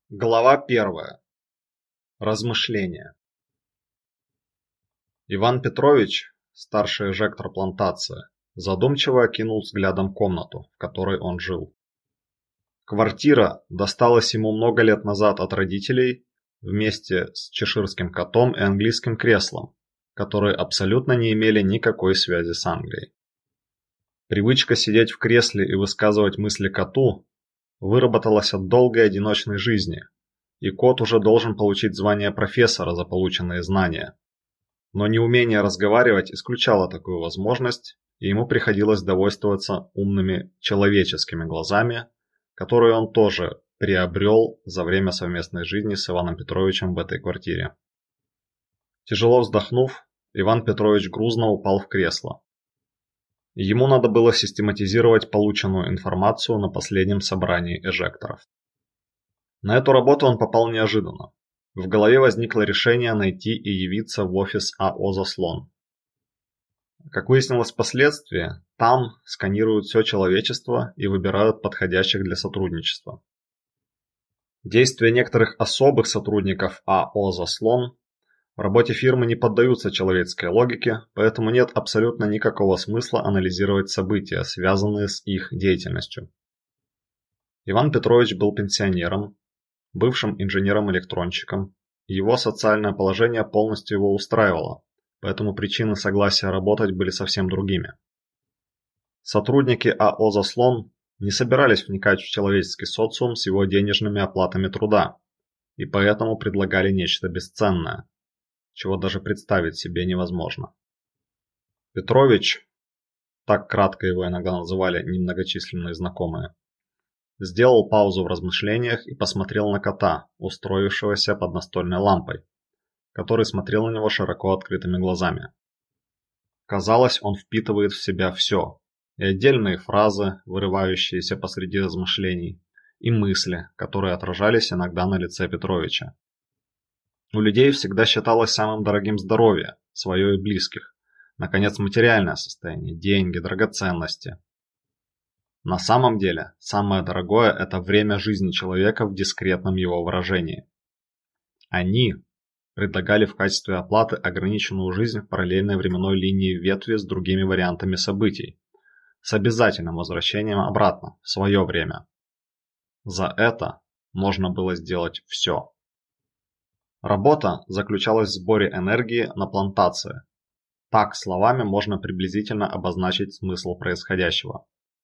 Глава 1. Размышления. Иван Петрович, старший эжектор плантации, задумчиво окинул взглядом комнату, в которой он жил. Квартира досталась ему много лет назад от родителей вместе с чеширским котом и английским креслом, которые абсолютно не имели никакой связи с Англией. Привычка сидеть в кресле и высказывать мысли коту выработалась от долгой одиночной жизни, и кот уже должен получить звание профессора за полученные знания. Но неумение разговаривать исключало такую возможность, и ему приходилось довольствоваться умными человеческими глазами, которые он тоже приобрел за время совместной жизни с Иваном Петровичем в этой квартире. Тяжело вздохнув, Иван Петрович грузно упал в кресло. Ему надо было систематизировать полученную информацию на последнем собрании эжекторов. На эту работу он попал неожиданно. В голове возникло решение найти и явиться в офис АО «Заслон». Как выяснилось впоследствии, там сканируют все человечество и выбирают подходящих для сотрудничества. Действия некоторых особых сотрудников АО «Заслон» в работе фирмы не поддаются человеческой логике, поэтому нет абсолютно никакого смысла анализировать события, связанные с их деятельностью. Иван Петрович был пенсионером, бывшим инженером-электронщиком, и его социальное положение полностью его устраивало, поэтому причины согласия работать были совсем другими. Сотрудники АО «Заслон» не собирались вникать в человеческий социум с его денежными оплатами труда, и поэтому предлагали нечто бесценное, чего даже представить себе невозможно. Петрович, так кратко его иногда называли немногочисленные знакомые, сделал паузу в размышлениях и посмотрел на кота, устроившегося под настольной лампой, который смотрел на него широко открытыми глазами. Казалось, он впитывает в себя все, и отдельные фразы, вырывающиеся посреди размышлений, и мысли, которые отражались иногда на лице Петровича. У людей всегда считалось самым дорогим здоровье, свое и близких, наконец материальное состояние, деньги, драгоценности. На самом деле, самое дорогое – это время жизни человека в дискретном его выражении. Они предлагали в качестве оплаты ограниченную жизнь в параллельной временной линии ветви с другими вариантами событий, с обязательным возвращением обратно, в свое время. За это можно было сделать все. Работа заключалась в сборе энергии на плантации. Так словами можно приблизительно обозначить смысл происходящего.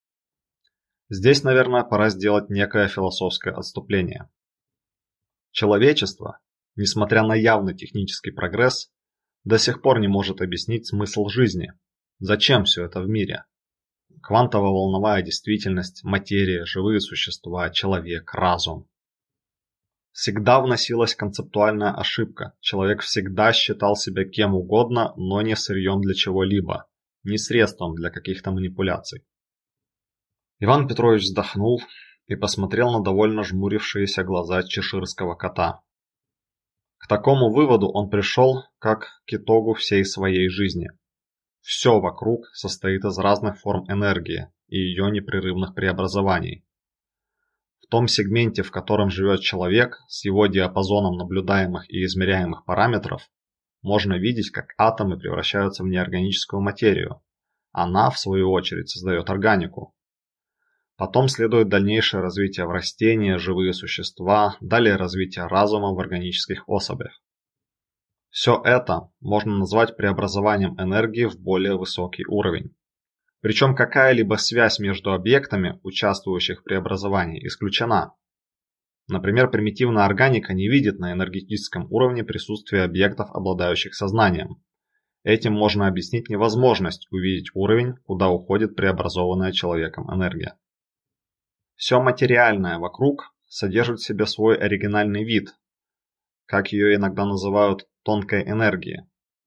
Здесь, наверное, пора сделать некое философское отступление. Человечество, несмотря на явный технический прогресс, до сих пор не может объяснить смысл жизни. Зачем все это в мире? Квантово-волновая действительность, материя, живые существа, человек, разум. Всегда вносилась концептуальная ошибка. Человек всегда считал себя кем угодно, но не сырьем для чего-либо, не средством для каких-то манипуляций. Иван Петрович вздохнул и посмотрел на довольно жмурившиеся глаза чеширского кота. К такому выводу он пришел, как к итогу всей своей жизни. Все вокруг состоит из разных форм энергии и ее непрерывных преобразований. В том сегменте, в котором живет человек, с его диапазоном наблюдаемых и измеряемых параметров, можно видеть, как атомы превращаются в неорганическую материю. Она, в свою очередь, создает органику. Потом следует дальнейшее развитие в растения, живые существа, далее развитие разума в органических особях. Все это можно назвать преобразованием энергии в более высокий уровень. Причем какая-либо связь между объектами, участвующих в преобразовании, исключена. Например, примитивная органика не видит на энергетическом уровне присутствия объектов, обладающих сознанием. Этим можно объяснить невозможность увидеть уровень, куда уходит преобразованная человеком энергия. Все материальное вокруг содержит в себе свой оригинальный вид, как ее иногда называют тонкой энергией.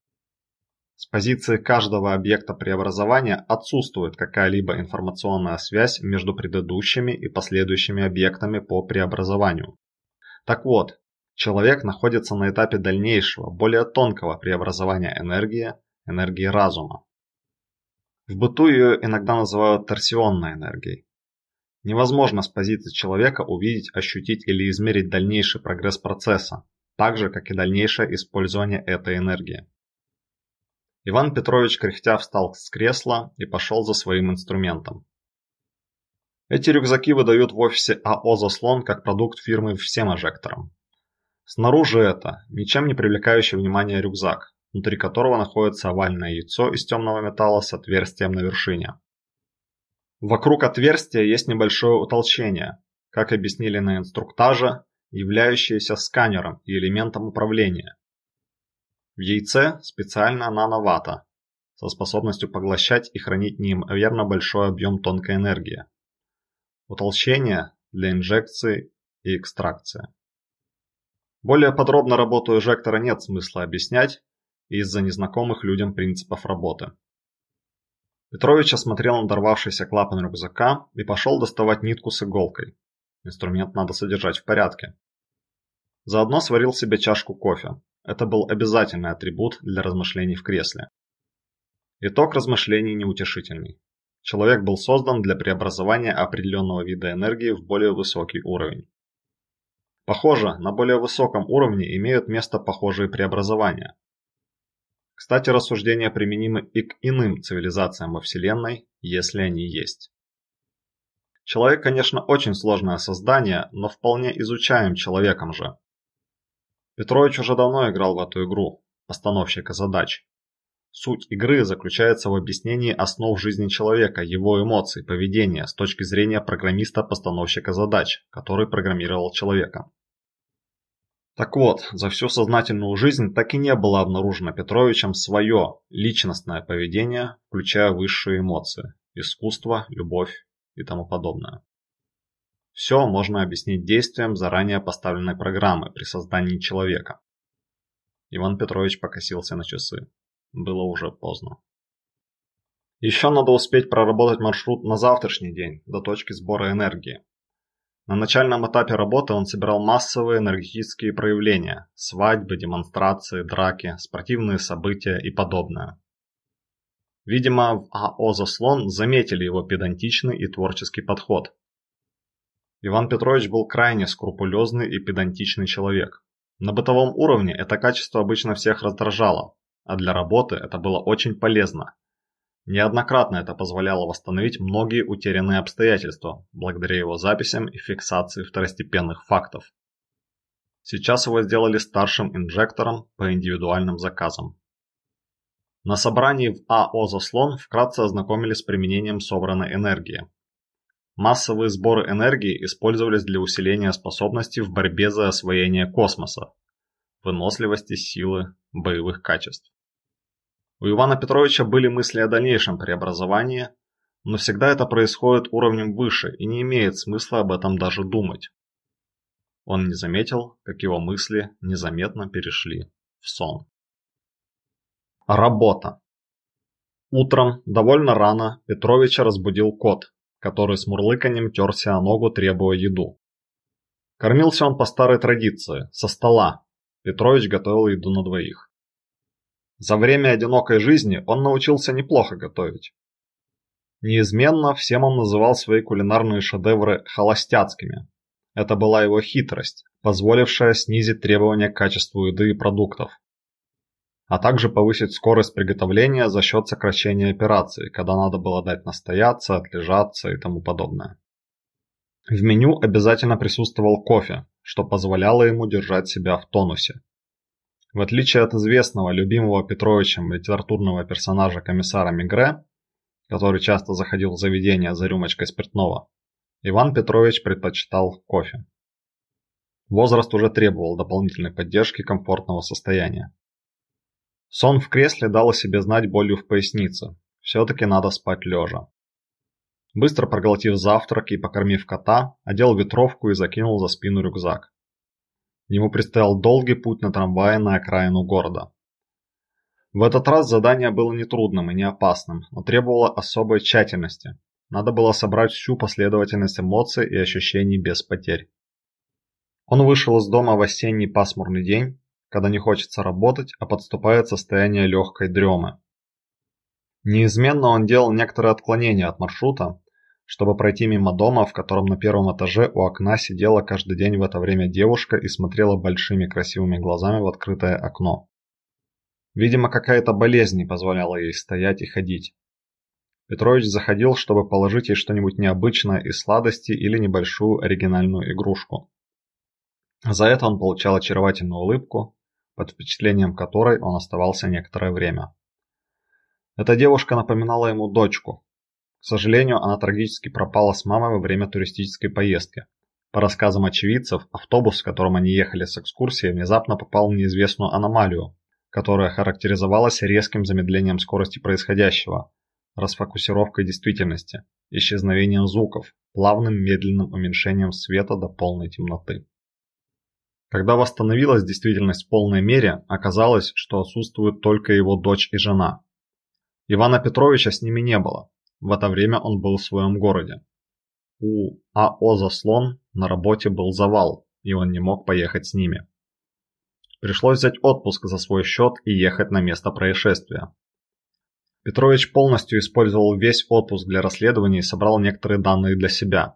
С позиции каждого объекта преобразования отсутствует какая-либо информационная связь между предыдущими и последующими объектами по преобразованию. Так вот, человек находится на этапе дальнейшего, более тонкого преобразования энергии разума. В быту ее иногда называют торсионной энергией. Невозможно с позиции человека увидеть, ощутить или измерить дальнейший прогресс процесса, так же, как и дальнейшее использование этой энергии. Иван Петрович кряхтя встал с кресла и пошел за своим инструментом. Эти рюкзаки выдают в офисе АО «Заслон» как продукт фирмы всем инжекторам. Снаружи это ничем не привлекающий внимание рюкзак, внутри которого находится овальное яйцо из темного металла с отверстием на вершине. Вокруг отверстия есть небольшое утолщение, как объяснили на инструктаже, являющееся сканером и элементом управления. В яйце специальная нановата со способностью поглощать и хранить неимоверно большой объем тонкой энергии. Утолщение для инжекции и экстракции. Более подробно работу инжектора нет смысла объяснять из-за незнакомых людям принципов работы. Петрович осмотрел надорвавшийся клапан рюкзака и пошел доставать нитку с иголкой. Инструмент надо содержать в порядке. Заодно сварил себе чашку кофе. Это был обязательный атрибут для размышлений в кресле. Итог размышлений неутешительный. Человек был создан для преобразования определенного вида энергии в более высокий уровень. Похоже, на более высоком уровне имеют место похожие преобразования. Кстати, рассуждения применимы и к иным цивилизациям во Вселенной, если они есть. Человек, конечно, очень сложное создание, но вполне изучаем человеком же. Петрович уже давно играл в эту игру, постановщика задач. Суть игры заключается в объяснении основ жизни человека, его эмоций, поведения с точки зрения программиста-постановщика задач, который программировал человека. Так вот, за всю сознательную жизнь так и не было обнаружено Петровичем свое личностное поведение, включая высшие эмоции, искусство, любовь и тому подобное. Все можно объяснить действием заранее поставленной программы при создании человека. Иван Петрович покосился на часы. Было уже поздно. Еще надо успеть проработать маршрут на завтрашний день, до точки сбора энергии. На начальном этапе работы он собирал массовые энергетические проявления – свадьбы, демонстрации, драки, спортивные события и подобное. Видимо, в АО «Заслон» заметили его педантичный и творческий подход. Иван Петрович был крайне скрупулезный и педантичный человек. На бытовом уровне это качество обычно всех раздражало, а для работы это было очень полезно. Неоднократно это позволяло восстановить многие утерянные обстоятельства, благодаря его записям и фиксации второстепенных фактов. Сейчас его сделали старшим инжектором по индивидуальным заказам. На собрании в АО «Заслон» вкратце ознакомились с применением собранной энергии. Массовые сборы энергии использовались для усиления способностей в борьбе за освоение космоса, выносливости, силы, боевых качеств. У Ивана Петровича были мысли о дальнейшем преобразовании, но всегда это происходит уровнем выше и не имеет смысла об этом даже думать. Он не заметил, как его мысли незаметно перешли в сон. Работа. Утром, довольно рано, Петровича разбудил кот, который с мурлыканьем терся о ногу, требуя еду. Кормился он по старой традиции, со стола. Петрович готовил еду на двоих. За время одинокой жизни он научился неплохо готовить. Неизменно всем он называл свои кулинарные шедевры холостяцкими. Это была его хитрость, позволившая снизить требования к качеству еды и продуктов, а также повысить скорость приготовления за счет сокращения операций, когда надо было дать настояться, отлежаться и тому подобное. В меню обязательно присутствовал кофе, что позволяло ему держать себя в тонусе. В отличие от известного, любимого Петровичем литературного персонажа комиссара Мегре, который часто заходил в заведение за рюмочкой спиртного, Иван Петрович предпочитал кофе. Возраст уже требовал дополнительной поддержки комфортного состояния. Сон в кресле дал о себе знать болью в пояснице. Все-таки надо спать лежа. Быстро проглотив завтрак и покормив кота, одел ветровку и закинул за спину рюкзак. Ему предстоял долгий путь на трамвае на окраину города. В этот раз задание было нетрудным и не опасным, но требовало особой тщательности. Надо было собрать всю последовательность эмоций и ощущений без потерь. Он вышел из дома в осенний пасмурный день, когда не хочется работать, а подступает состояние легкой дремы. Неизменно он делал некоторые отклонения от маршрута, чтобы пройти мимо дома, в котором на первом этаже у окна сидела каждый день в это время девушка и смотрела большими красивыми глазами в открытое окно. Видимо, какая-то болезнь не позволяла ей стоять и ходить. Петрович заходил, чтобы положить ей что-нибудь необычное из сладости или небольшую оригинальную игрушку. За это он получал очаровательную улыбку, под впечатлением которой он оставался некоторое время. Эта девушка напоминала ему дочку. К сожалению, она трагически пропала с мамой во время туристической поездки. По рассказам очевидцев, автобус, в котором они ехали с экскурсией, внезапно попал в неизвестную аномалию, которая характеризовалась резким замедлением скорости происходящего, расфокусировкой действительности, исчезновением звуков, плавным медленным уменьшением света до полной темноты. Когда восстановилась действительность в полной мере, оказалось, что отсутствуют только его дочь и жена. Ивана Петровича с ними не было. В это время он был в своем городе. У АО «Заслон» на работе был завал, и он не мог поехать с ними. Пришлось взять отпуск за свой счет и ехать на место происшествия. Петрович полностью использовал весь отпуск для расследования и собрал некоторые данные для себя.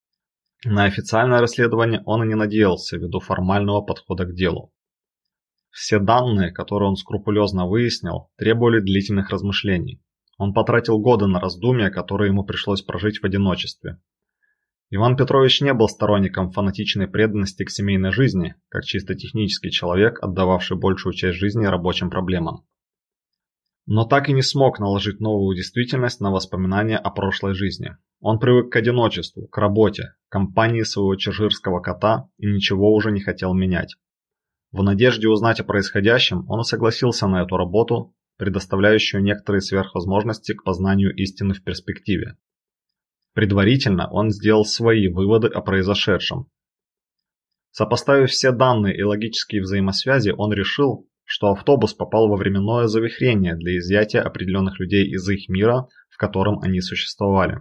На официальное расследование он и не надеялся ввиду формального подхода к делу. Все данные, которые он скрупулезно выяснил, требовали длительных размышлений. Он потратил годы на раздумья, которые ему пришлось прожить в одиночестве. Иван Петрович не был сторонником фанатичной преданности к семейной жизни, как чисто технический человек, отдававший большую часть жизни рабочим проблемам. Но так и не смог наложить новую действительность на воспоминания о прошлой жизни. Он привык к одиночеству, к работе, к компании своего чеширского кота и ничего уже не хотел менять. В надежде узнать о происходящем, он согласился на эту работу, предоставляющую некоторые сверхвозможности к познанию истины в перспективе. Предварительно он сделал свои выводы о произошедшем. Сопоставив все данные и логические взаимосвязи, он решил, что автобус попал во временное завихрение для изъятия определенных людей из их мира, в котором они существовали.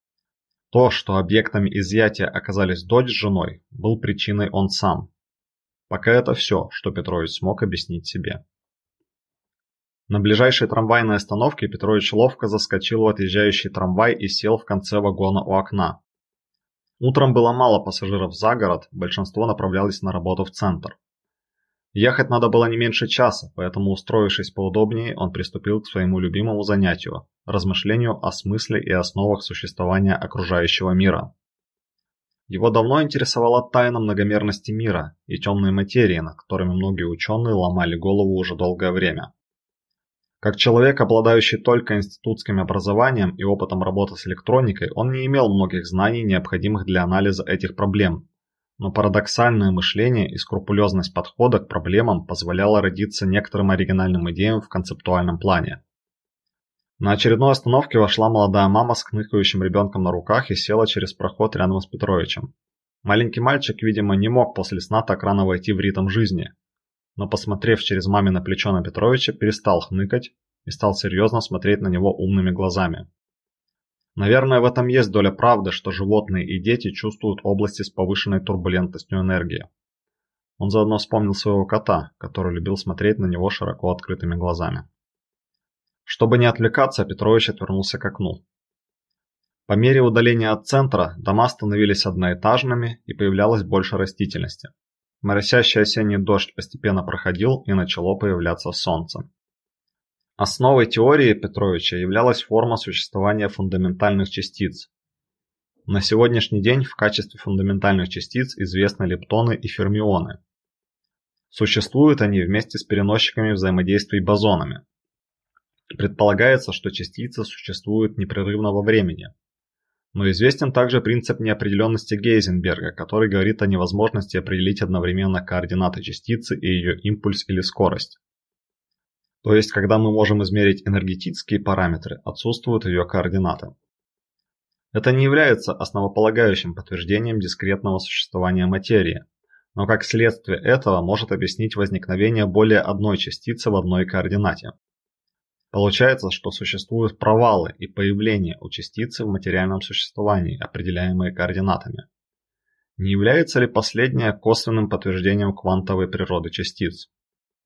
То, что объектами изъятия оказались дочь с женой, был причиной он сам. Пока это все, что Петрович смог объяснить себе. На ближайшей трамвайной остановке Петрович ловко заскочил в отъезжающий трамвай и сел в конце вагона у окна. Утром было мало пассажиров за город, большинство направлялись на работу в центр. Ехать надо было не меньше часа, поэтому, устроившись поудобнее, он приступил к своему любимому занятию – размышлению о смысле и основах существования окружающего мира. Его давно интересовала тайна многомерности мира и темной материи, над которыми многие ученые ломали голову уже долгое время. Как человек, обладающий только институтским образованием и опытом работы с электроникой, он не имел многих знаний, необходимых для анализа этих проблем. Но парадоксальное мышление и скрупулезность подхода к проблемам позволяло родиться некоторым оригинальным идеям в концептуальном плане. На очередной остановке вошла молодая мама с хныкающим ребенком на руках и села через проход рядом с Петровичем. Маленький мальчик, видимо, не мог после сна так рано войти в ритм жизни, но, посмотрев через мамино плечо на Петровича, перестал хныкать и стал серьезно смотреть на него умными глазами. Наверное, в этом есть доля правды, что животные и дети чувствуют области с повышенной турбулентностью энергии. Он заодно вспомнил своего кота, который любил смотреть на него широко открытыми глазами. Чтобы не отвлекаться, Петрович отвернулся к окну. По мере удаления от центра дома становились одноэтажными и появлялось больше растительности. Моросящий осенний дождь постепенно проходил и начало появляться солнце. Основой теории Петровича являлась форма существования фундаментальных частиц. На сегодняшний день в качестве фундаментальных частиц известны лептоны и фермионы. Существуют они вместе с переносчиками взаимодействий бозонами. Предполагается, что частицы существуют непрерывно во времени. Но известен также принцип неопределенности Гейзенберга, который говорит о невозможности определить одновременно координаты частицы и ее импульс или скорость. То есть, когда мы можем измерить энергетические параметры, отсутствуют ее координаты. Это не является основополагающим подтверждением дискретного существования материи, но как следствие этого может объяснить возникновение более одной частицы в одной координате. Получается, что существуют провалы и появления у частицы в материальном существовании, определяемые координатами. Не является ли последнее косвенным подтверждением квантовой природы частиц?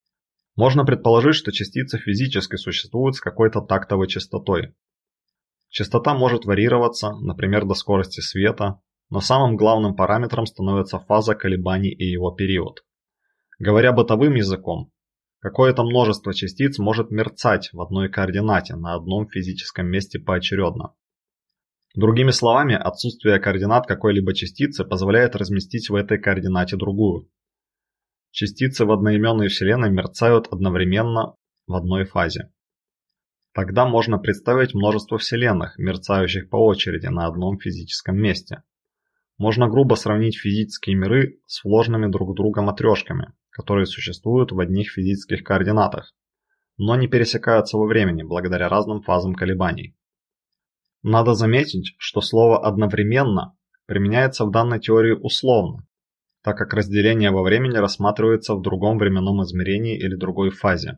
Можно предположить, что частицы физически существуют с какой-то тактовой частотой. Частота может варьироваться, например, до скорости света, но самым главным параметром становится фаза колебаний и его период. Говоря бытовым языком, какое-то множество частиц может мерцать в одной координате на одном физическом месте поочередно. Другими словами, отсутствие координат какой-либо частицы позволяет разместить в этой координате другую. Частицы в одноименной Вселенной мерцают одновременно в одной фазе. Тогда можно представить множество вселенных, мерцающих по очереди на одном физическом месте. Можно грубо сравнить физические миры с вложенными друг в друга матрешками, которые существуют в одних физических координатах, но не пересекаются во времени благодаря разным фазам колебаний. Надо заметить, что слово «одновременно» применяется в данной теории условно, так как разделение во времени рассматривается в другом временном измерении или другой фазе.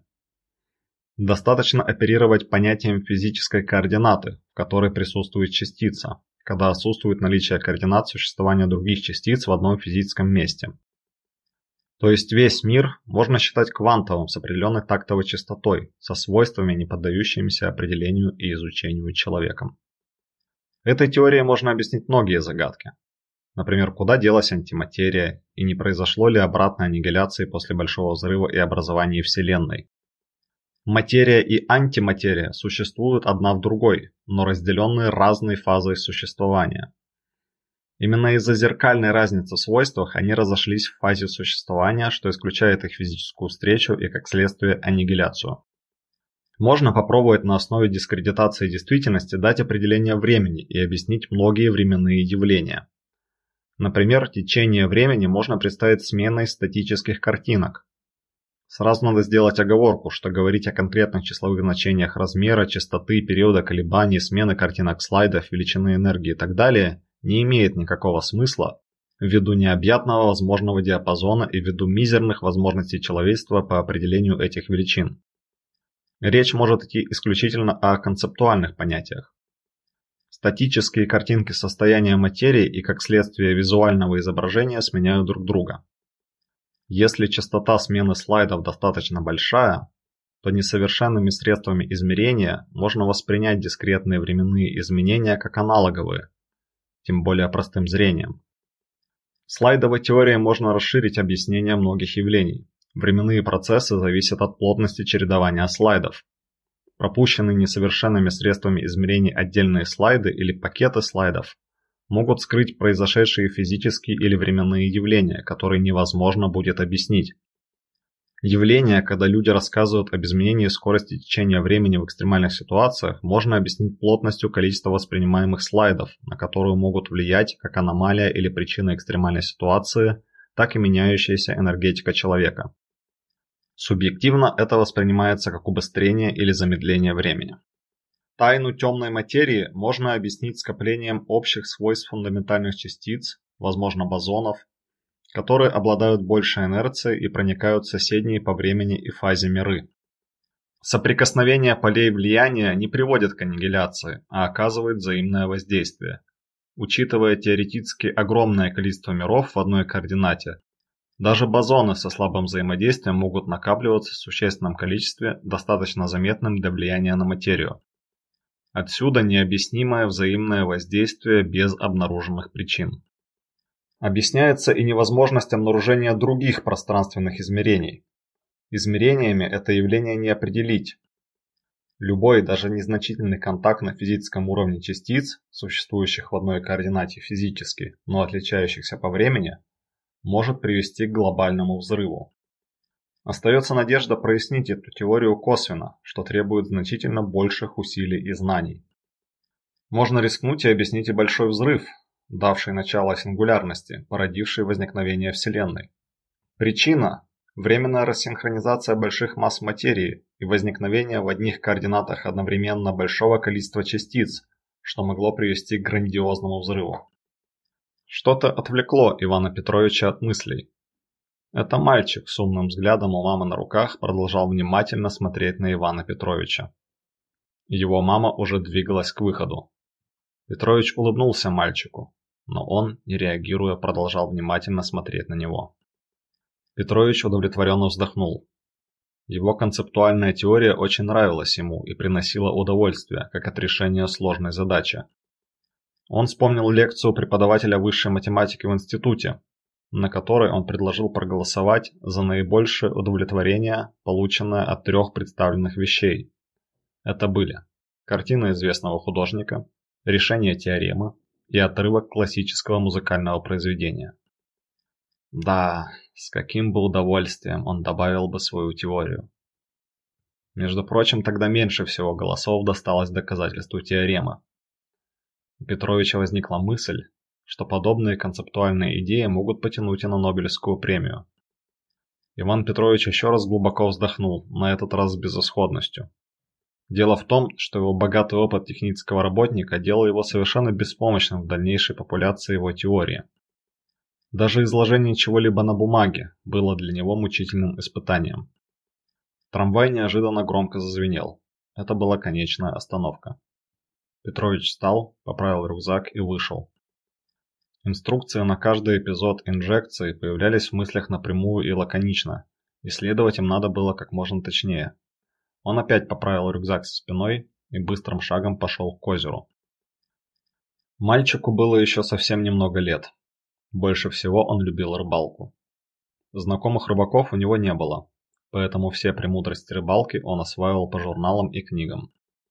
Достаточно оперировать понятием физической координаты, в которой присутствует частица, когда отсутствует наличие координат существования других частиц в одном физическом месте. То есть весь мир можно считать квантовым с определенной тактовой частотой, со свойствами, не поддающимися определению и изучению человеком. Этой теорией можно объяснить многие загадки. Например, куда делась антиматерия и не произошло ли обратной аннигиляции после Большого взрыва и образования Вселенной. Материя и антиматерия существуют одна в другой, но разделенные разной фазой существования. Именно из-за зеркальной разницы в свойствах они разошлись в фазе существования, что исключает их физическую встречу и, как следствие, аннигиляцию. Можно попробовать на основе дискредитации действительности дать определение времени и объяснить многие временные явления. Например, течение времени можно представить сменой статических картинок. Сразу надо сделать оговорку, что говорить о конкретных числовых значениях размера, частоты, периода колебаний, смены картинок слайдов, величины энергии и так далее не имеет никакого смысла ввиду необъятного возможного диапазона и ввиду мизерных возможностей человечества по определению этих величин. Речь может идти исключительно о концептуальных понятиях. Статические картинки состояния материи и, как следствие, визуального изображения сменяют друг друга. Если частота смены слайдов достаточно большая, то несовершенными средствами измерения можно воспринять дискретные временные изменения как аналоговые, тем более простым зрением. Слайдовой теорией можно расширить объяснение многих явлений. Временные процессы зависят от плотности чередования слайдов. Пропущенные несовершенными средствами измерений отдельные слайды или пакеты слайдов могут скрыть произошедшие физические или временные явления, которые невозможно будет объяснить. Явления, когда люди рассказывают об изменении скорости течения времени в экстремальных ситуациях, можно объяснить плотностью количества воспринимаемых слайдов, на которую могут влиять как аномалия или причина экстремальной ситуации, так и меняющаяся энергетика человека. Субъективно это воспринимается как убыстрение или замедление времени. Тайну темной материи можно объяснить скоплением общих свойств фундаментальных частиц, возможно бозонов, которые обладают большей инерцией и проникают в соседние по времени и фазе миры. Соприкосновение полей влияния не приводит к аннигиляции, а оказывает взаимное воздействие. Учитывая теоретически огромное количество миров в одной координате, даже бозоны со слабым взаимодействием могут накапливаться в существенном количестве, достаточно заметным для влияния на материю. Отсюда необъяснимое взаимное воздействие без обнаруженных причин. Объясняется и невозможность обнаружения других пространственных измерений. Измерениями это явление не определить. Любой, даже незначительный контакт на физическом уровне частиц, существующих в одной координате физически, но отличающихся по времени, может привести к глобальному взрыву. Остается надежда прояснить эту теорию косвенно, что требует значительно больших усилий и знаний. Можно рискнуть и объяснить и большой взрыв, давший начало сингулярности, породивший возникновение Вселенной. Причина – временная рассинхронизация больших масс материи и возникновение в одних координатах одновременно большого количества частиц, что могло привести к грандиозному взрыву. Что-то отвлекло Ивана Петровича от мыслей. Это мальчик с умным взглядом у мамы на руках продолжал внимательно смотреть на Ивана Петровича. Его мама уже двигалась к выходу. Петрович улыбнулся мальчику, но он, не реагируя, продолжал внимательно смотреть на него. Петрович удовлетворенно вздохнул. Его концептуальная теория очень нравилась ему и приносила удовольствие, как от решения сложной задачи. Он вспомнил лекцию преподавателя высшей математики в институте, на которой он предложил проголосовать за наибольшее удовлетворение, полученное от 3 представленных вещей. Это были картина известного художника, решение теоремы и отрывок классического музыкального произведения. Да, с каким бы удовольствием он добавил бы свою теорию. Между прочим, тогда меньше всего голосов досталось доказательству теоремы. У Петровича возникла мысль, что подобные концептуальные идеи могут потянуть и на Нобелевскую премию. Иван Петрович еще раз глубоко вздохнул, на этот раз с безысходностью. Дело в том, что его богатый опыт технического работника делал его совершенно беспомощным в дальнейшей популяции его теории. Даже изложение чего-либо на бумаге было для него мучительным испытанием. Трамвай неожиданно громко зазвенел. Это была конечная остановка. Петрович встал, поправил рюкзак и вышел. Инструкции на каждый эпизод инжекции появлялись в мыслях напрямую и лаконично, и следовать им надо было как можно точнее. Он опять поправил рюкзак со спиной и быстрым шагом пошел к озеру. Мальчику было еще совсем немного лет. Больше всего он любил рыбалку. Знакомых рыбаков у него не было, поэтому все премудрости рыбалки он осваивал по журналам и книгам.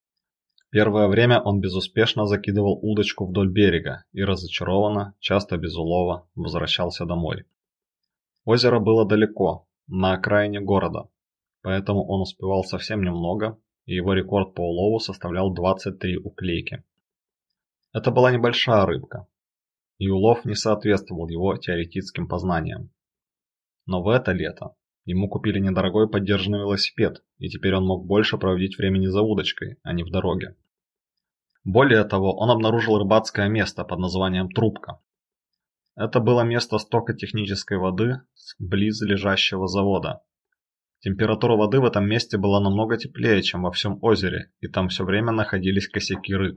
Первое время он безуспешно закидывал удочку вдоль берега и разочарованно, часто без улова, возвращался домой. Озеро было далеко, на окраине города, поэтому он успевал совсем немного, и его рекорд по улову составлял 23 уклейки. Это была небольшая рыбка, и улов не соответствовал его теоретическим познаниям. Но в это лето ему купили недорогой подержанный велосипед, и теперь он мог больше проводить времени за удочкой, а не в дороге. Более того, он обнаружил рыбацкое место под названием Трубка. Это было место стока технической воды с близлежащего завода. Температура воды в этом месте была намного теплее, чем во всем озере, и там все время находились косяки рыб.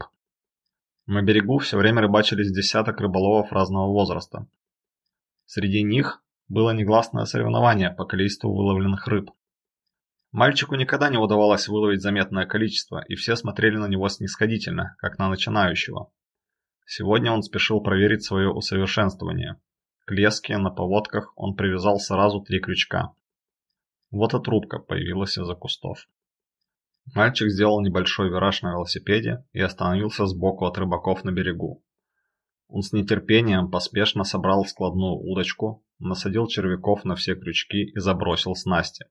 На берегу все время рыбачились десяток рыболовов разного возраста. Среди них было негласное соревнование по количеству выловленных рыб. Мальчику никогда не удавалось выловить заметное количество, и все смотрели на него снисходительно, как на начинающего. Сегодня он спешил проверить свое усовершенствование. К леске на поводках он привязал сразу 3 крючка. Вот и трубка появилась из-за кустов. Мальчик сделал небольшой вираж на велосипеде и остановился сбоку от рыбаков на берегу. Он с нетерпением поспешно собрал складную удочку, насадил червяков на все крючки и забросил снасти.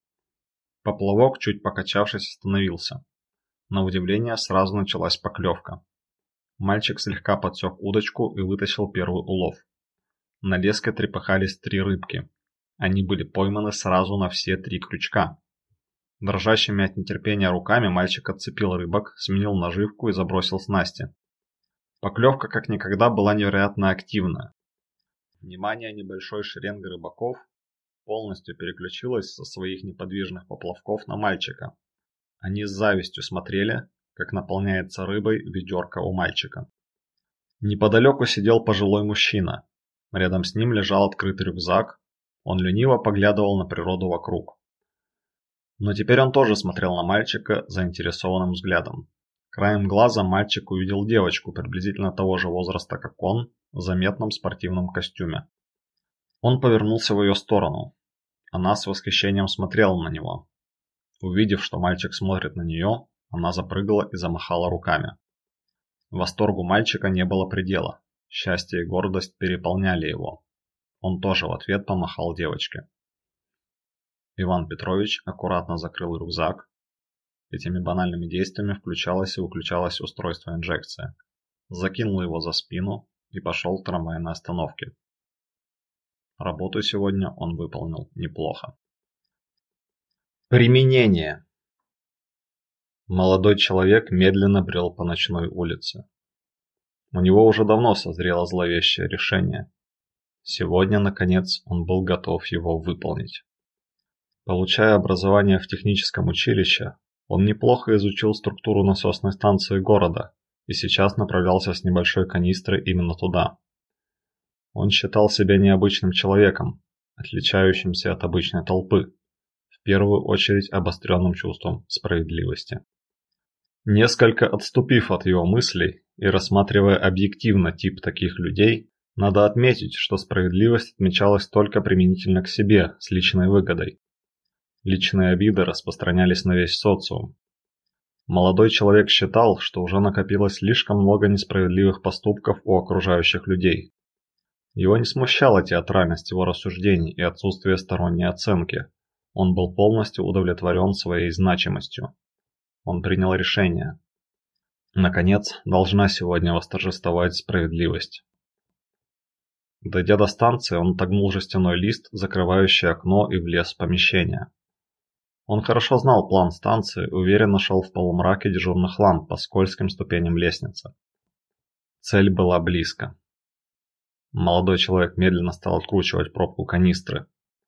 Поплавок, чуть покачавшись, остановился. На удивление сразу началась поклевка. Мальчик слегка подсек удочку и вытащил первый улов. На леске трепыхались 3 рыбки. Они были пойманы сразу на все 3 крючка. Дрожащими от нетерпения руками мальчик отцепил рыбок, сменил наживку и забросил снасти. Поклевка как никогда была невероятно активна. Внимание небольшой шеренги рыбаков полностью переключилось со своих неподвижных поплавков на мальчика. Они с завистью смотрели, как наполняется рыбой ведерко у мальчика. Неподалеку сидел пожилой мужчина. Рядом с ним лежал открытый рюкзак. Он лениво поглядывал на природу вокруг. Но теперь он тоже смотрел на мальчика заинтересованным взглядом. Краем глаза мальчик увидел девочку приблизительно того же возраста, как он, в заметном спортивном костюме. Он повернулся в ее сторону. Она с восхищением смотрела на него. Увидев, что мальчик смотрит на нее, она запрыгала и замахала руками. Восторгу мальчика не было предела. Счастье и гордость переполняли его. Он тоже в ответ помахал девочке. Иван Петрович аккуратно закрыл рюкзак. Этими банальными действиями включалось и выключалось устройство инжекции. Закинул его за спину и пошел к трамвайной остановке. Работу сегодня он выполнил неплохо. Применение. Молодой человек медленно брел по ночной улице. У него уже давно созрело зловещее решение. Сегодня, наконец, он был готов его выполнить. Получая образование в техническом училище, он неплохо изучил структуру насосной станции города и сейчас направлялся с небольшой канистрой именно туда. Он считал себя необычным человеком, отличающимся от обычной толпы. в первую очередь обостренным чувством справедливости. Несколько отступив от его мыслей и рассматривая объективно тип таких людей, надо отметить, что справедливость отмечалась только применительно к себе с личной выгодой. Личные обиды распространялись на весь социум. Молодой человек считал, что уже накопилось слишком много несправедливых поступков у окружающих людей. Его не смущала театральность его рассуждений и отсутствие сторонней оценки. Он был полностью удовлетворен своей значимостью. Он принял решение. Наконец, должна сегодня восторжествовать справедливость. Дойдя до станции, он отогнул жестяной лист, закрывающий окно, и влез в помещение. Он хорошо знал план станции и уверенно шел в полумраке дежурных ламп по скользким ступеням лестницы. Цель была близко. Молодой человек медленно стал откручивать пробку канистры.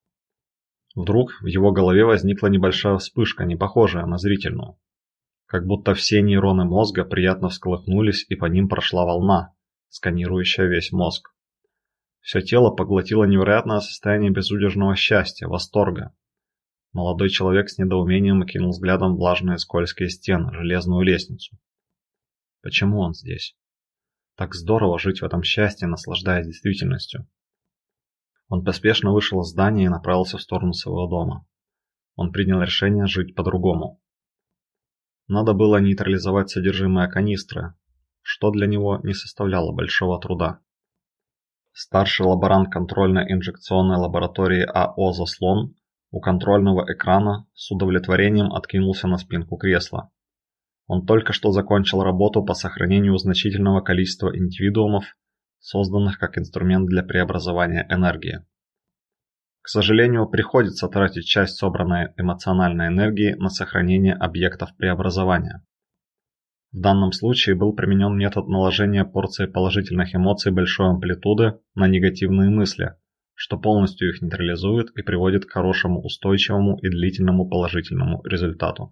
Вдруг в его голове возникла небольшая вспышка, не похожая на зрительную. Как будто все нейроны мозга приятно всколыхнулись, и по ним прошла волна, сканирующая весь мозг. Все тело поглотило невероятное состояние безудержного счастья, восторга. Молодой человек с недоумением окинул взглядом влажные скользкие стены, железную лестницу. Почему он здесь? Так здорово жить в этом счастье, наслаждаясь действительностью. Он поспешно вышел из здания и направился в сторону своего дома. Он принял решение жить по-другому. Надо было нейтрализовать содержимое канистры, что для него не составляло большого труда. Старший лаборант контрольно-инжекционной лаборатории АО «Заслон» у контрольного экрана с удовлетворением откинулся на спинку кресла. Он только что закончил работу по сохранению значительного количества индивидуумов, созданных как инструмент для преобразования энергии. К сожалению, приходится тратить часть собранной эмоциональной энергии на сохранение объектов преобразования. В данном случае был применен метод наложения порции положительных эмоций большой амплитуды на негативные мысли, что полностью их нейтрализует и приводит к хорошему, устойчивому и длительному положительному результату.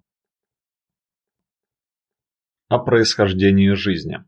О происхождении жизни.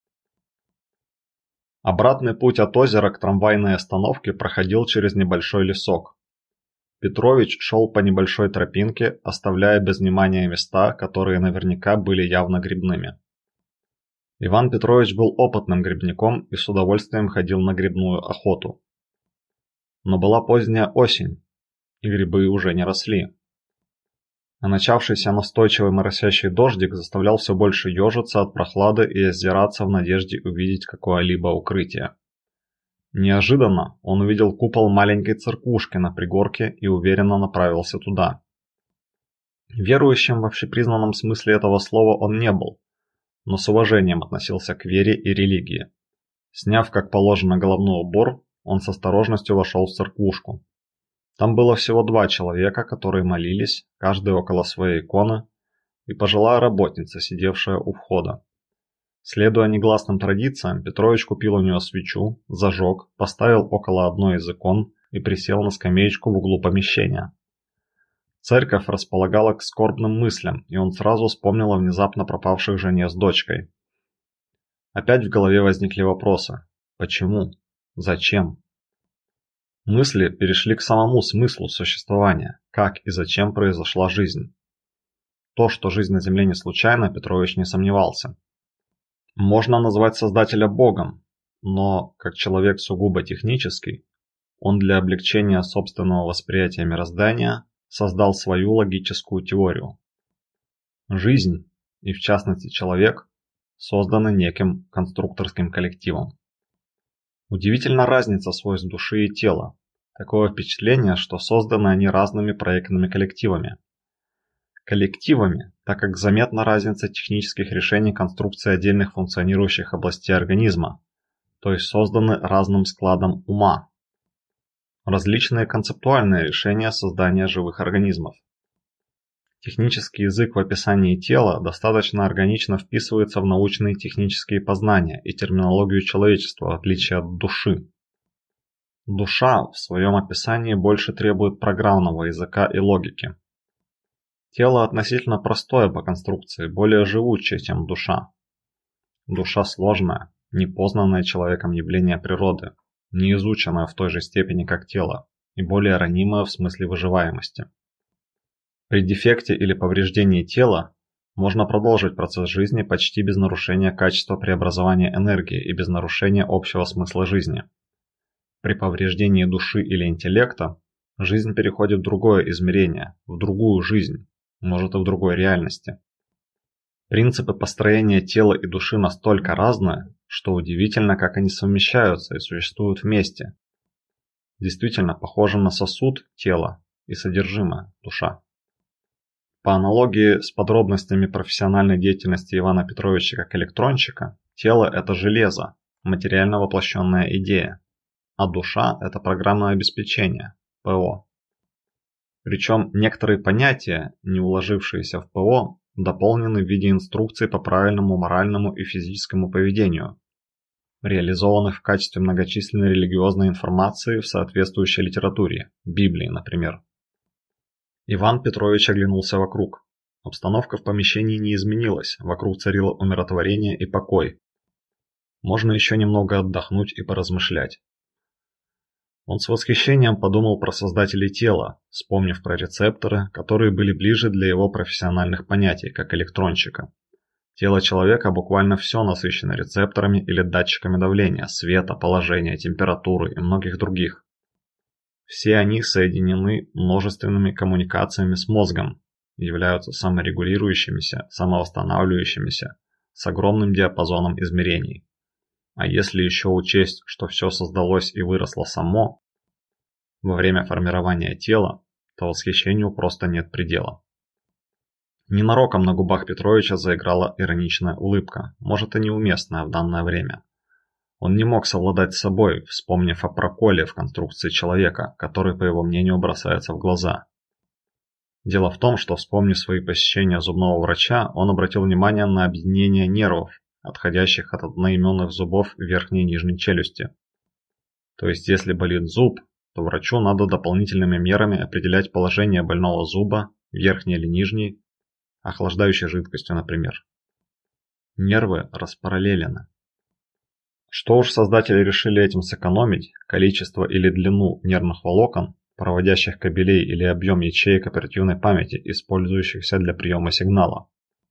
Обратный путь от озера к трамвайной остановке проходил через небольшой лесок. Петрович шел по небольшой тропинке, оставляя без внимания места, которые наверняка были явно грибными. Иван Петрович был опытным грибником и с удовольствием ходил на грибную охоту. Но была поздняя осень, и грибы уже не росли. А начавшийся настойчивый моросящий дождик заставлял все больше ежиться от прохлады и озираться в надежде увидеть какое-либо укрытие. Неожиданно он увидел купол маленькой церквушки на пригорке и уверенно направился туда. Верующим в общепризнанном смысле этого слова он не был, но с уважением относился к вере и религии. Сняв как положено головной убор, он с осторожностью вошел в церквушку. Там было всего 2 человека, которые молились, каждый около своей иконы, и пожилая работница, сидевшая у входа. Следуя негласным традициям, Петрович купил у нее свечу, зажег, поставил около одной из икон и присел на скамеечку в углу помещения. Церковь располагала к скорбным мыслям, и он сразу вспомнил о внезапно пропавших жене с дочкой. Опять в голове возникли вопросы: почему? Зачем? Мысли перешли к самому смыслу существования, как и зачем произошла жизнь. То, что жизнь на Земле не случайна, Петрович не сомневался. Можно назвать Создателя Богом, но, как человек сугубо технический, он для облегчения собственного восприятия мироздания создал свою логическую теорию. Жизнь, и в частности человек, созданы неким конструкторским коллективом. Удивительна разница свойств души и тела. Такое впечатление, что созданы они разными проектными коллективами. Коллективами, так как заметна разница технических решений конструкции отдельных функционирующих областей организма, то есть созданы разным складом ума. Различные концептуальные решения создания живых организмов. Технический язык в описании тела достаточно органично вписывается в научные технические познания и терминологию человечества, в отличие от души. Душа в своем описании больше требует программного языка и логики. Тело относительно простое по конструкции, более живучее, чем душа. Душа сложная, непознанное человеком явление природы, не изученное в той же степени, как тело, и более ранимое в смысле выживаемости. При дефекте или повреждении тела можно продолжить процесс жизни почти без нарушения качества преобразования энергии и без нарушения общего смысла жизни. При повреждении души или интеллекта жизнь переходит в другое измерение, в другую жизнь, может и в другой реальности. Принципы построения тела и души настолько разные, что удивительно, как они совмещаются и существуют вместе. Действительно похоже на сосуд тело и содержимое душа. По аналогии с подробностями профессиональной деятельности Ивана Петровича как электронщика, тело – это железо, материально воплощенная идея, а душа – это программное обеспечение, ПО. Причем некоторые понятия, не уложившиеся в ПО, дополнены в виде инструкций по правильному моральному и физическому поведению, реализованных в качестве многочисленной религиозной информации в соответствующей литературе, Библии, например. Иван Петрович оглянулся вокруг. Обстановка в помещении не изменилась, вокруг царило умиротворение и покой. Можно еще немного отдохнуть и поразмышлять. Он с восхищением подумал про создателей тела, вспомнив про рецепторы, которые были ближе для его профессиональных понятий, как электронщика. Тело человека буквально все насыщено рецепторами или датчиками давления, света, положения, температуры и многих других. Все они соединены множественными коммуникациями с мозгом, являются саморегулирующимися, самовосстанавливающимися, с огромным диапазоном измерений. А если еще учесть, что все создалось и выросло само во время формирования тела, то восхищению просто нет предела. Ненароком на губах Петровича заиграла ироничная улыбка, может и неуместная в данное время. Он не мог совладать с собой, вспомнив о проколе в конструкции человека, который, по его мнению, бросается в глаза. Дело в том, что, вспомнив свои посещения зубного врача, он обратил внимание на объединение нервов, отходящих от одноименных зубов верхней и нижней челюсти. То есть, если болит зуб, то врачу надо дополнительными мерами определять положение больного зуба, верхней или нижней, охлаждающей жидкостью, например. Нервы распараллелены. Что уж создатели решили этим сэкономить, количество или длину нервных волокон, проводящих кабелей или объем ячеек оперативной памяти, использующихся для приема сигнала.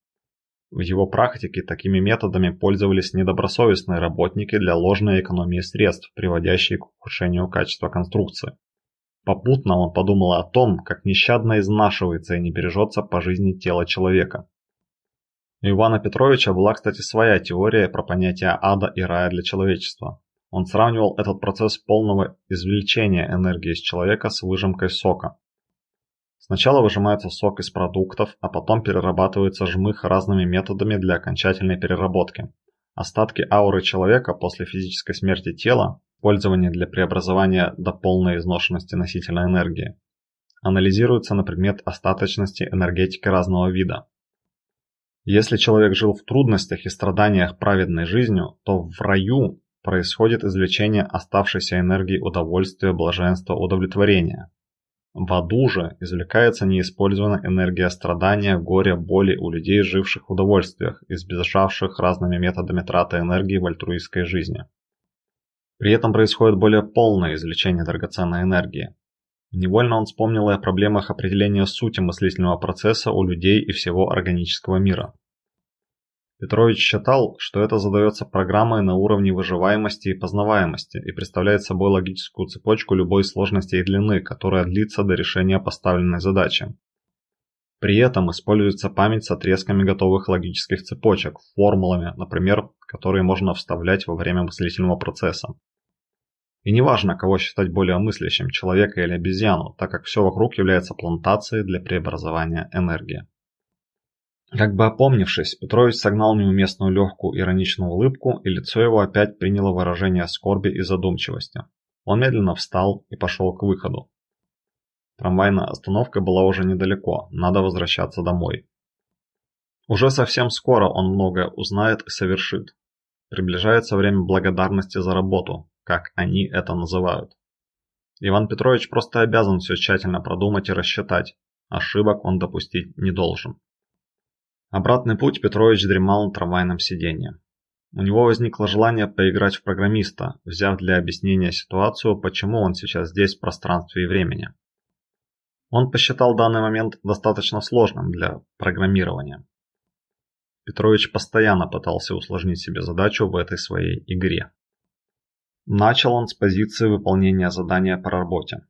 В его практике такими методами пользовались недобросовестные работники для ложной экономии средств, приводящей к ухудшению качества конструкции. Попутно он подумал о том, как нещадно изнашивается и не бережется по жизни тело человека. У Ивана Петровича была, кстати, своя теория про понятие ада и рая для человечества. Он сравнивал этот процесс полного извлечения энергии из человека с выжимкой сока. Сначала выжимается сок из продуктов, а потом перерабатывается жмых разными методами для окончательной переработки. Остатки ауры человека после физической смерти тела, пользование для преобразования до полной изношенности носителя энергии, анализируются на предмет остаточности энергетики разного вида. Если человек жил в трудностях и страданиях праведной жизнью, то в раю происходит извлечение оставшейся энергии удовольствия, блаженства, удовлетворения. В аду же извлекается неиспользованная энергия страдания, горя, боли у людей, живших в удовольствиях, избежавших разными методами траты энергии в альтруистской жизни. При этом происходит более полное извлечение драгоценной энергии. Невольно он вспомнил и о проблемах определения сути мыслительного процесса у людей и всего органического мира. Петрович считал, что это задается программой на уровне выживаемости и познаваемости и представляет собой логическую цепочку любой сложности и длины, которая длится до решения поставленной задачи. При этом используется память с отрезками готовых логических цепочек, формулами, например, которые можно вставлять во время мыслительного процесса. И неважно, кого считать более мыслящим, человека или обезьяну, так как все вокруг является плантацией для преобразования энергии. Как бы опомнившись, Петрович согнал неуместную легкую ироничную улыбку, и лицо его опять приняло выражение скорби и задумчивости. Он медленно встал и пошел к выходу. Трамвайная остановка была уже недалеко, надо возвращаться домой. Уже совсем скоро он многое узнает и совершит. Приближается время благодарности за работу, как они это называют. Иван Петрович просто обязан все тщательно продумать и рассчитать. Ошибок он допустить не должен. Обратный путь Петрович дремал на трамвайном сиденье. У него возникло желание поиграть в программиста, взяв для объяснения ситуацию, почему он сейчас здесь в пространстве и времени. Он посчитал данный момент достаточно сложным для программирования. Петрович постоянно пытался усложнить себе задачу в этой своей игре. Начал он с позиции выполнения задания по работе.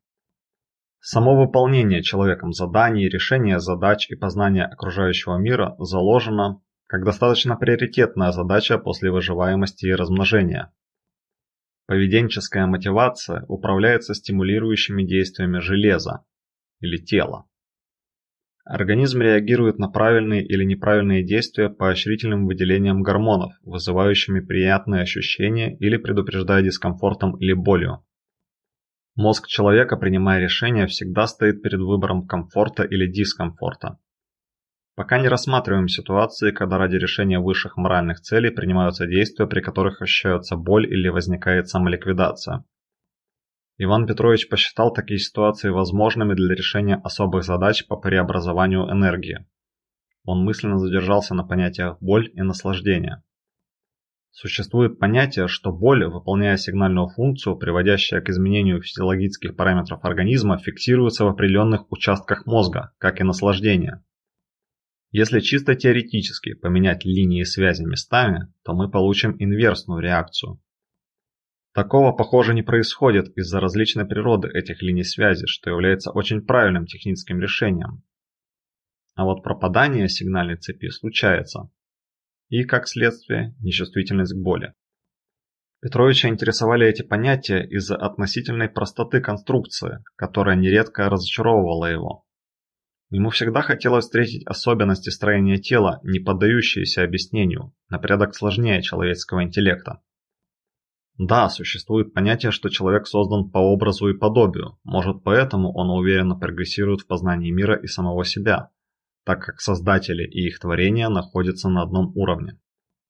Само выполнение человеком заданий, решение задач и познание окружающего мира заложено как достаточно приоритетная задача после выживаемости и размножения. Поведенческая мотивация управляется стимулирующими действиями железа или тела. Организм реагирует на правильные или неправильные действия поощрительным выделением гормонов, вызывающими приятные ощущения или предупреждая дискомфортом или болью. Мозг человека, принимая решения, всегда стоит перед выбором комфорта или дискомфорта. Пока не рассматриваем ситуации, когда ради решения высших моральных целей принимаются действия, при которых ощущается боль или возникает самоликвидация. Иван Петрович посчитал такие ситуации возможными для решения особых задач по преобразованию энергии. Он мысленно задержался на понятиях боль и наслаждение. Существует понятие, что боль, выполняя сигнальную функцию, приводящая к изменению физиологических параметров организма, фиксируется в определенных участках мозга, как и наслаждение. Если чисто теоретически поменять линии связи местами, то мы получим инверсную реакцию. Такого, похоже, не происходит из-за различной природы этих линий связи, что является очень правильным техническим решением. А вот пропадание сигнальной цепи случается. И, как следствие, нечувствительность к боли. Петровича интересовали эти понятия из-за относительной простоты конструкции, которая нередко разочаровывала его. Ему всегда хотелось встретить особенности строения тела, не поддающиеся объяснению, на порядок сложнее человеческого интеллекта. Да, существует понятие, что человек создан по образу и подобию, может поэтому он уверенно прогрессирует в познании мира и самого себя, так как создатели и их творения находятся на одном уровне.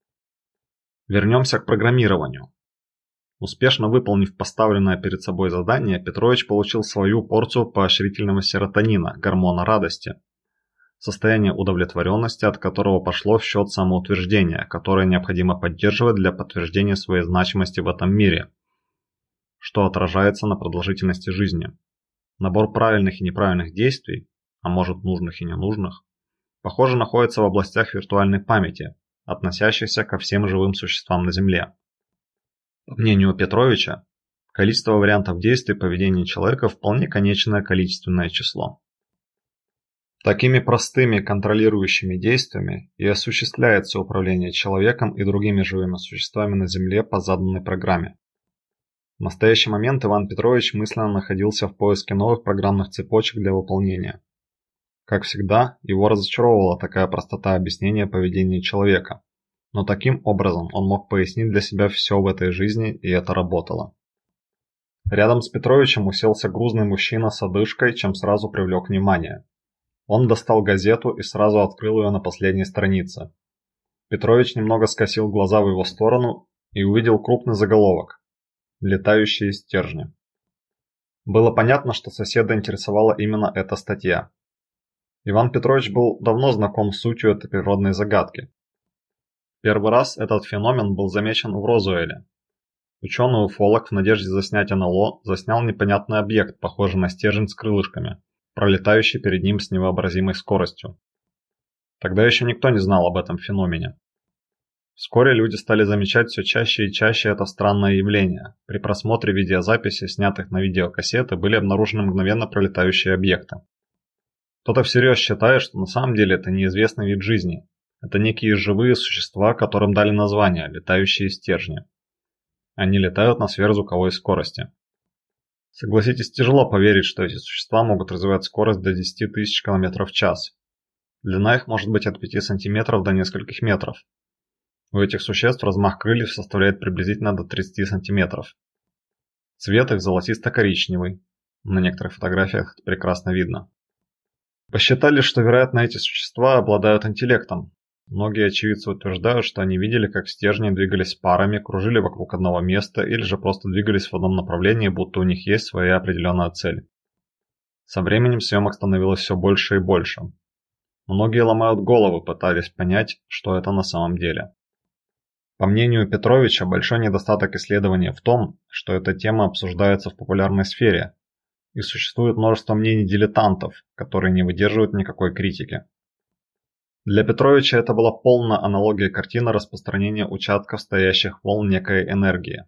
Вернемся к программированию. Успешно выполнив поставленное перед собой задание, Петрович получил свою порцию поощрительного серотонина, гормона радости, состояние удовлетворенности, от которого пошло в счет самоутверждения, которое необходимо поддерживать для подтверждения своей значимости в этом мире, что отражается на продолжительности жизни. Набор правильных и неправильных действий, а может нужных и ненужных, похоже находится в областях виртуальной памяти, относящихся ко всем живым существам на Земле. По мнению Петровича, количество вариантов действий поведения человека вполне конечное количественное число. Такими простыми контролирующими действиями и осуществляется управление человеком и другими живыми существами на Земле по заданной программе. В настоящий момент Иван Петрович мысленно находился в поиске новых программных цепочек для выполнения. Как всегда, его разочаровывала такая простота объяснения поведения человека. Но таким образом он мог пояснить для себя все в этой жизни, и это работало. Рядом с Петровичем уселся грузный мужчина с одышкой, чем сразу привлек внимание. Он достал газету и сразу открыл ее на последней странице. Петрович немного скосил глаза в его сторону и увидел крупный заголовок «Летающие стержни». Было понятно, что соседа интересовала именно эта статья. Иван Петрович был давно знаком с сутью этой природной загадки. Первый раз этот феномен был замечен в Розуэле. Ученый-уфолог в надежде заснять НЛО заснял непонятный объект, похожий на стержень с крылышками, пролетающий перед ним с невообразимой скоростью. Тогда еще никто не знал об этом феномене. Вскоре люди стали замечать все чаще и чаще это странное явление. При просмотре видеозаписей, снятых на видеокассеты, были обнаружены мгновенно пролетающие объекты. Кто-то всерьез считает, что на самом деле это неизвестный вид жизни. Это некие живые существа, которым дали название «летающие стержни». Они летают на сверхзвуковой скорости. Согласитесь, тяжело поверить, что эти существа могут развивать скорость до 10 тысяч км в час. Длина их может быть от 5 см до нескольких метров. У этих существ размах крыльев составляет приблизительно до 30 см. Цвет их золотисто-коричневый. На некоторых фотографиях это прекрасно видно. Посчитали, что, вероятно, эти существа обладают интеллектом. Многие очевидцы утверждают, что они видели, как стержни двигались парами, кружили вокруг одного места или же просто двигались в одном направлении, будто у них есть своя определенная цель. Со временем съемок становилось все больше и больше. Многие ломают головы, пытаясь понять, что это на самом деле. По мнению Петровича, большой недостаток исследования в том, что эта тема обсуждается в популярной сфере, и существует множество мнений дилетантов, которые не выдерживают никакой критики. Для Петровича это была полная аналогия картины распространения участков стоящих волн некой энергии.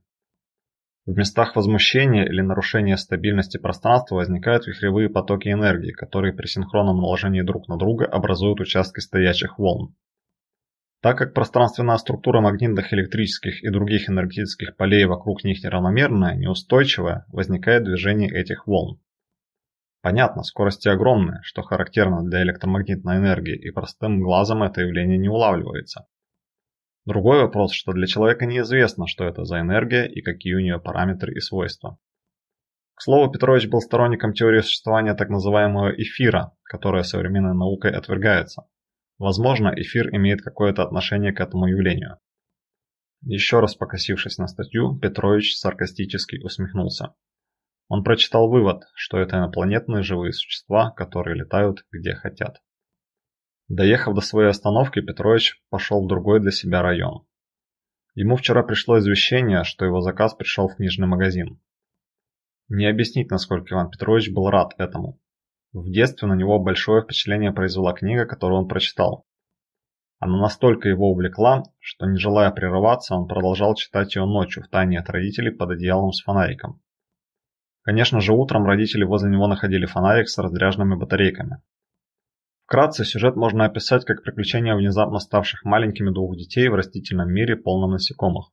В местах возмущения или нарушения стабильности пространства возникают вихревые потоки энергии, которые при синхронном наложении друг на друга образуют участки стоячих волн. Так как пространственная структура магнитных, электрических и других энергетических полей вокруг них неравномерная, неустойчивая, возникает движение этих волн. Понятно, скорости огромные, что характерно для электромагнитной энергии, и простым глазом это явление не улавливается. Другой вопрос, что для человека неизвестно, что это за энергия и какие у нее параметры и свойства. К слову, Петрович был сторонником теории существования так называемого эфира, которая современной наукой отвергается. Возможно, эфир имеет какое-то отношение к этому явлению. Еще раз покосившись на статью, Петрович саркастически усмехнулся. Он прочитал вывод, что это инопланетные живые существа, которые летают где хотят. Доехав до своей остановки, Петрович пошел в другой для себя район. Ему вчера пришло извещение, что его заказ пришел в книжный магазин. Не объяснить, насколько Иван Петрович был рад этому. В детстве на него большое впечатление произвела книга, которую он прочитал. Она настолько его увлекла, что, не желая прерываться, он продолжал читать ее ночью втайне от родителей под одеялом с фонариком. Конечно же, утром родители возле него находили фонарик с разряженными батарейками. Вкратце, сюжет можно описать как приключения внезапно ставших маленькими двух детей в растительном мире, полном насекомых.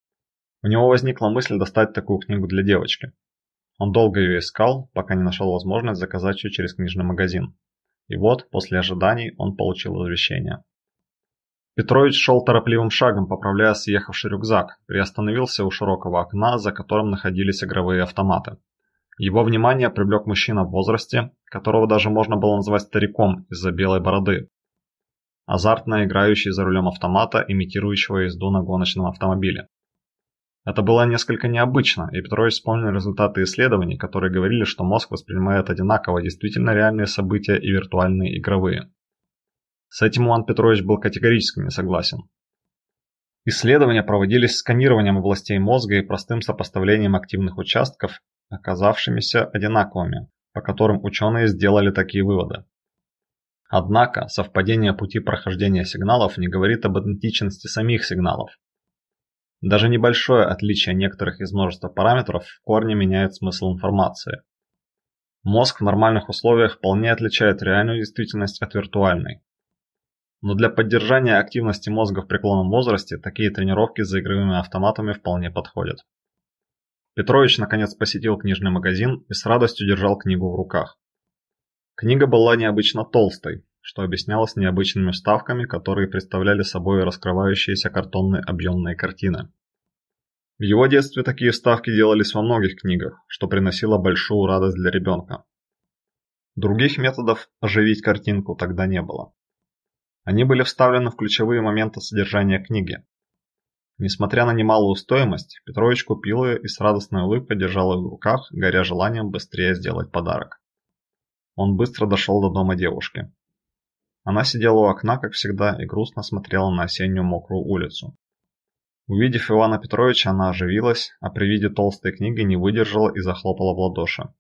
У него возникла мысль достать такую книгу для девочки. Он долго ее искал, пока не нашел возможность заказать ее через книжный магазин. И вот, после ожиданий, он получил извещение. Петрович шел торопливым шагом, поправляя съехавший рюкзак, приостановился у широкого окна, за которым находились игровые автоматы. Его внимание привлек мужчина в возрасте, которого даже можно было назвать стариком из-за белой бороды, азартно играющий за рулем автомата, имитирующего езду на гоночном автомобиле. Это было несколько необычно, и Петрович вспомнил результаты исследований, которые говорили, что мозг воспринимает одинаково действительно реальные события и виртуальные игровые. С этим Иван Петрович был категорически не согласен. Исследования проводились сканированием областей мозга и простым сопоставлением активных участков, оказавшимися одинаковыми, по которым ученые сделали такие выводы. Однако, совпадение пути прохождения сигналов не говорит об идентичности самих сигналов. Даже небольшое отличие некоторых из множества параметров в корне меняет смысл информации. Мозг в нормальных условиях вполне отличает реальную действительность от виртуальной. Но для поддержания активности мозга в преклонном возрасте такие тренировки за игровыми автоматами вполне подходят. Петрович наконец посетил книжный магазин и с радостью держал книгу в руках. Книга была необычно толстой, что объяснялось необычными вставками, которые представляли собой раскрывающиеся картонные объемные картины. В его детстве такие вставки делались во многих книгах, что приносило большую радость для ребенка. Других методов оживить картинку тогда не было. Они были вставлены в ключевые моменты содержания книги. Несмотря на немалую стоимость, Петрович купил ее и с радостной улыбкой держал ее в руках, горя желанием быстрее сделать подарок. Он быстро дошел до дома девушки. Она сидела у окна, как всегда, и грустно смотрела на осеннюю мокрую улицу. Увидев Ивана Петровича, она оживилась, а при виде толстой книги не выдержала и захлопала в ладоши.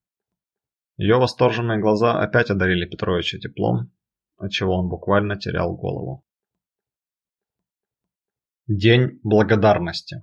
Ее восторженные глаза опять одарили Петровича теплом, отчего он буквально терял голову. День благодарности.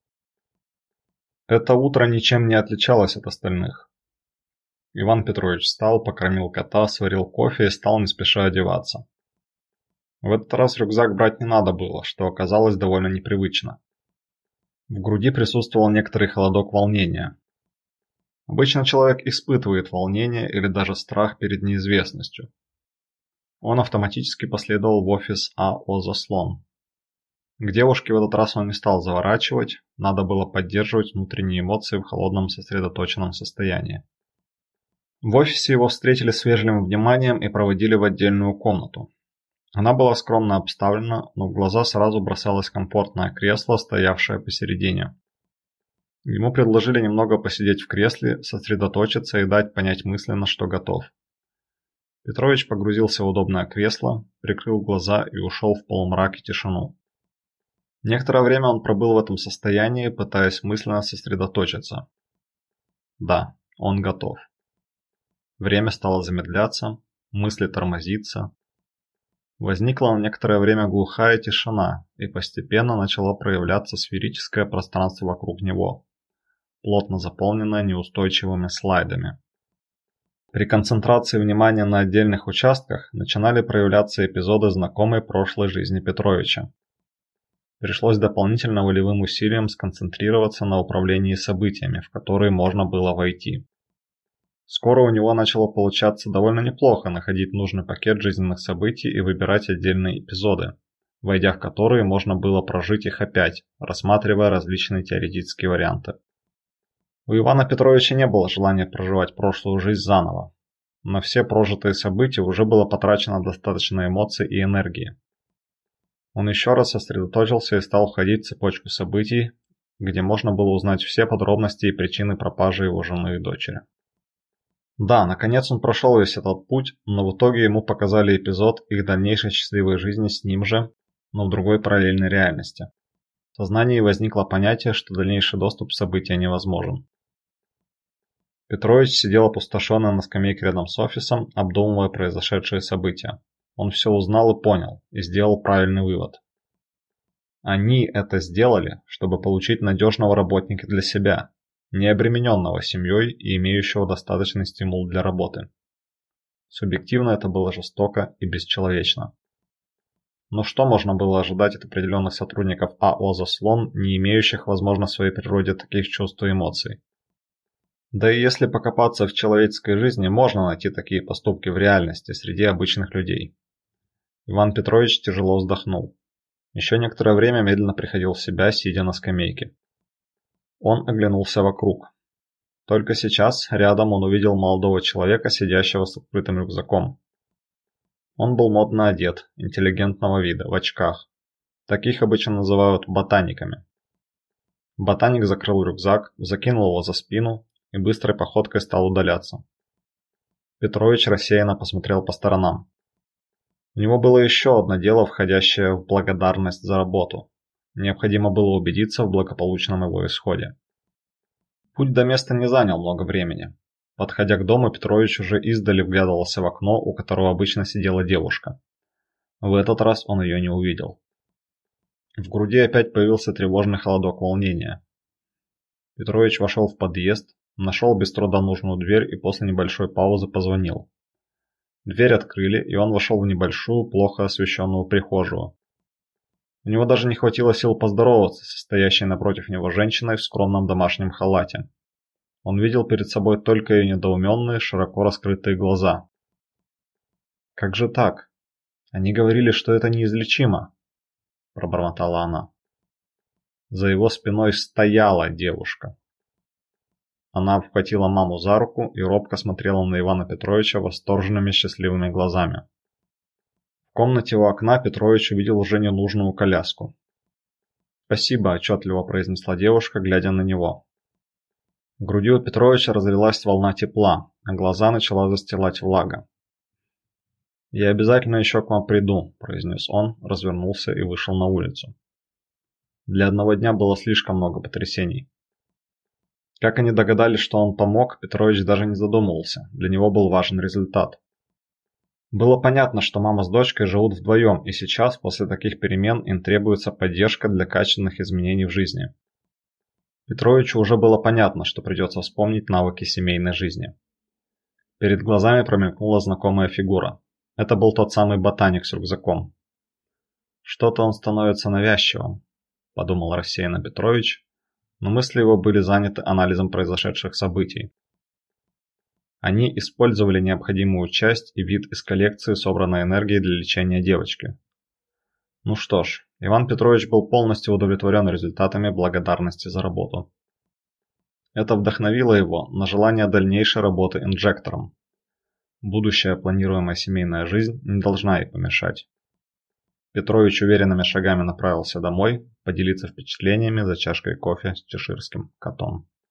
Это утро ничем не отличалось от остальных. Иван Петрович встал, покормил кота, сварил кофе и стал не спеша одеваться. В этот раз рюкзак брать не надо было, что оказалось довольно непривычно. В груди присутствовал некоторый холодок волнения. Обычно человек испытывает волнение или даже страх перед неизвестностью. Он автоматически последовал в офис АО «Заслон». К девушке в этот раз он не стал заворачивать, надо было поддерживать внутренние эмоции в холодном сосредоточенном состоянии. В офисе его встретили с вежливым вниманием и проводили в отдельную комнату. Она была скромно обставлена, но в глаза сразу бросалось комфортное кресло, стоявшее посередине. Ему предложили немного посидеть в кресле, сосредоточиться и дать понять мысленно, что готов. Петрович погрузился в удобное кресло, прикрыл глаза и ушел в полумрак и тишину. Некоторое время он пробыл в этом состоянии, пытаясь мысленно сосредоточиться. Да, он готов. Время стало замедляться, мысли тормозиться. Возникла на некоторое время глухая тишина, и постепенно начало проявляться сферическое пространство вокруг него, плотно заполненное неустойчивыми слайдами. При концентрации внимания на отдельных участках начинали проявляться эпизоды знакомой прошлой жизни Петровича. Пришлось дополнительно волевым усилием сконцентрироваться на управлении событиями, в которые можно было войти. Скоро у него начало получаться довольно неплохо находить нужный пакет жизненных событий и выбирать отдельные эпизоды, войдя в которые можно было прожить их опять, рассматривая различные теоретические варианты. У Ивана Петровича не было желания проживать прошлую жизнь заново. На все прожитые события уже было потрачено достаточно эмоций и энергии. Он еще раз сосредоточился и стал входить в цепочку событий, где можно было узнать все подробности и причины пропажи его жены и дочери. Да, наконец он прошел весь этот путь, но в итоге ему показали эпизод их дальнейшей счастливой жизни с ним же, но в другой параллельной реальности. В сознании возникло понятие, что дальнейший доступ к событию невозможен. Петрович сидел опустошенно на скамейке рядом с офисом, обдумывая произошедшие события. Он все узнал и понял, и сделал правильный вывод. Они это сделали, чтобы получить надежного работника для себя, не обремененного семьей и имеющего достаточный стимул для работы. Субъективно это было жестоко и бесчеловечно. Но что можно было ожидать от определенных сотрудников АО «Заслон», не имеющих, возможно, в своей природе таких чувств и эмоций? Да и если покопаться в человеческой жизни, можно найти такие поступки в реальности среди обычных людей. Иван Петрович тяжело вздохнул. Еще некоторое время медленно приходил в себя, сидя на скамейке. Он оглянулся вокруг. Только сейчас рядом он увидел молодого человека, сидящего с открытым рюкзаком. Он был модно одет, интеллигентного вида, в очках. Таких обычно называют ботаниками. Ботаник закрыл рюкзак, закинул его за спину и быстрой походкой стал удаляться. Петрович рассеянно посмотрел по сторонам. У него было еще одно дело, входящее в благодарность за работу. Необходимо было убедиться в благополучном его исходе. Путь до места не занял много времени. Подходя к дому, Петрович уже издали вглядывался в окно, у которого обычно сидела девушка. В этот раз он ее не увидел. В груди опять появился тревожный холодок волнения. Петрович вошел в подъезд, нашел без труда нужную дверь и после небольшой паузы позвонил. Дверь открыли, и он вошел в небольшую, плохо освещенную прихожую. У него даже не хватило сил поздороваться со стоящей напротив него женщиной в скромном домашнем халате. Он видел перед собой только ее недоуменные, широко раскрытые глаза. «Как же так? Они говорили, что это неизлечимо», – пробормотала она. За его спиной стояла девушка. Она обхватила маму за руку и робко смотрела на Ивана Петровича восторженными счастливыми глазами. В комнате у окна Петрович увидел уже ненужную коляску. «Спасибо», – отчетливо произнесла девушка, глядя на него. В груди у Петровича разлилась волна тепла, а глаза начала застилать влага. «Я обязательно еще к вам приду», – произнес он, развернулся и вышел на улицу. Для одного дня было слишком много потрясений. Как они догадались, что он помог, Петрович даже не задумывался, для него был важен результат. Было понятно, что мама с дочкой живут вдвоем, и сейчас, после таких перемен, им требуется поддержка для качественных изменений в жизни. Петровичу уже было понятно, что придется вспомнить навыки семейной жизни. Перед глазами промелькнула знакомая фигура. Это был тот самый ботаник с рюкзаком. «Что-то он становится навязчивым», – подумал рассеянно Петрович, но мысли его были заняты анализом произошедших событий. Они использовали необходимую часть и вид из коллекции собранной энергии для лечения девочки. Ну что ж, Иван Петрович был полностью удовлетворен результатами благодарности за работу. Это вдохновило его на желание дальнейшей работы инжектором. Будущая планируемая семейная жизнь не должна ей помешать. Петрович уверенными шагами направился домой поделиться впечатлениями за чашкой кофе с чеширским котом.